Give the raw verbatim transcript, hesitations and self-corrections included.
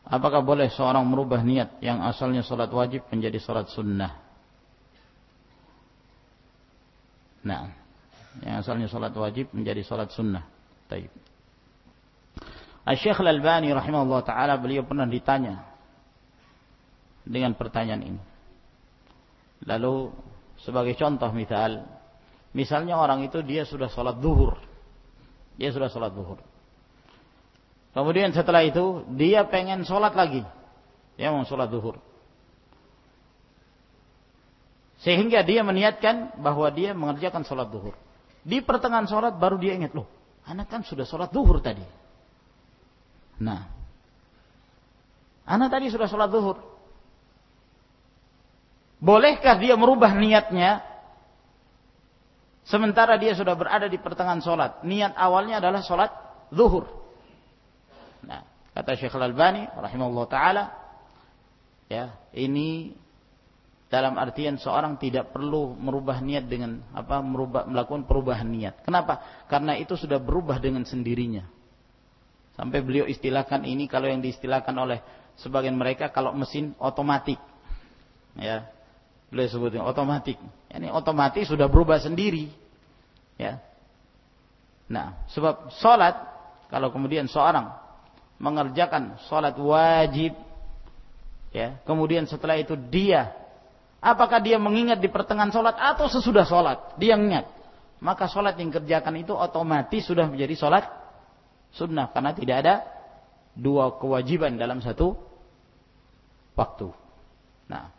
apakah boleh seorang merubah niat yang asalnya salat wajib menjadi salat sunnah? Nah, yang asalnya salat wajib menjadi salat sunnah. Baik. Asy-Syaikh Al-Albani rahimahullah taala, beliau pernah ditanya dengan pertanyaan ini. Lalu sebagai contoh misal, misalnya orang itu dia sudah salat zuhur. Dia sudah salat zuhur. Kemudian setelah itu dia pengen salat lagi. Dia mau salat zuhur. Sehingga dia meniatkan bahwa dia mengerjakan salat zuhur. Di pertengahan salat baru dia ingat, loh, anak kan sudah salat zuhur tadi. Nah, anak tadi sudah salat zuhur. Bolehkah dia merubah niatnya sementara dia sudah berada di pertengahan salat? Niat awalnya adalah salat zuhur. Nah, kata Syekh Al-Albani rahimahullah taala, ya, ini dalam artian seorang tidak perlu merubah niat dengan apa merubah melakukan perubahan niat. Kenapa? Karena itu sudah berubah dengan sendirinya. Sampai beliau istilahkan ini, kalau yang diistilahkan oleh sebagian mereka, kalau mesin otomatik. Ya. Beliau sebutin otomatik. Ini otomatis sudah berubah sendiri. Ya. Nah, sebab salat, kalau kemudian seorang mengerjakan salat wajib, ya, kemudian setelah itu dia, apakah dia mengingat di pertengahan salat atau sesudah salat, dia ingat, maka salat yang kerjakan itu otomatis sudah menjadi salat sunnah, karena tidak ada dua kewajiban dalam satu waktu. Nah,